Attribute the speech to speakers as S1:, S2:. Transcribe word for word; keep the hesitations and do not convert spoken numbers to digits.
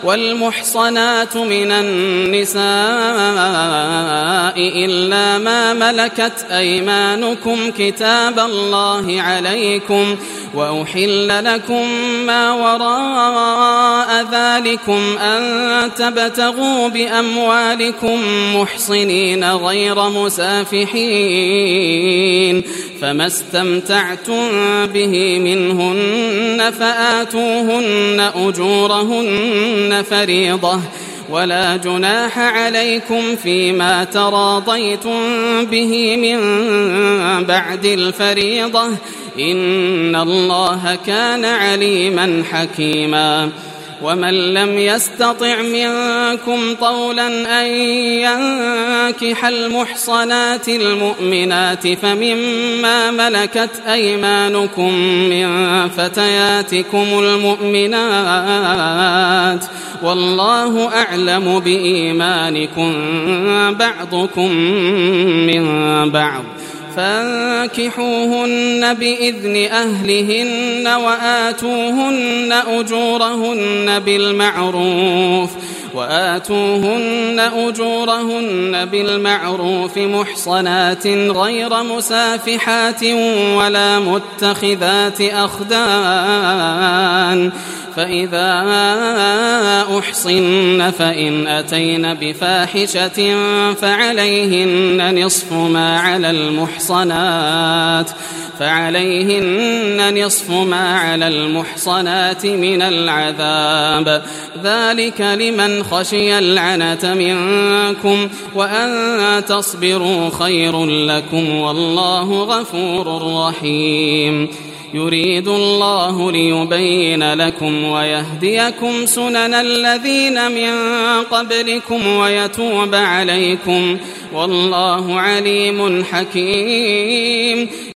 S1: والمحصنات من النساء إلا ما ملكت أيمانكم كتاب الله عليكم، وأحل لكم ما وراء ذلكم أن تبتغوا بأموالكم محصنين غير مسافحين، فما استمتعتم به منهن فآتوهن أجورهن فريضة، ولا جناح عليكم فيما تراضيتم به من بعد الفريضة، إن الله كان عليما حكيما. ومن لم يستطع منكم طولا أن ينكح المحصنات المؤمنات فمما ملكت أيمانكم من فتياتكم المؤمنات، والله أعلم بإيمانكم بعضكم من بعض، فانكحوهن بإذن أهلهن وآتوهن أجورهن بالمعروف وآتوهن أجورهن بالمعروف محصنات غير مسافحات ولا متخذات أخدان، فإذا أحصن فإن أتين بفاحشة فعليهن نصف ما على المحصنات فعليهن نصف ما على المحصنات من العذاب، ذلك لمن خشي العنة منكم، وأن تصبروا خير لكم، والله غفور رحيم. يريد الله ليبين لكم ويهديكم سنن الذين من قبلكم ويتوب عليكم، والله عليم حكيم.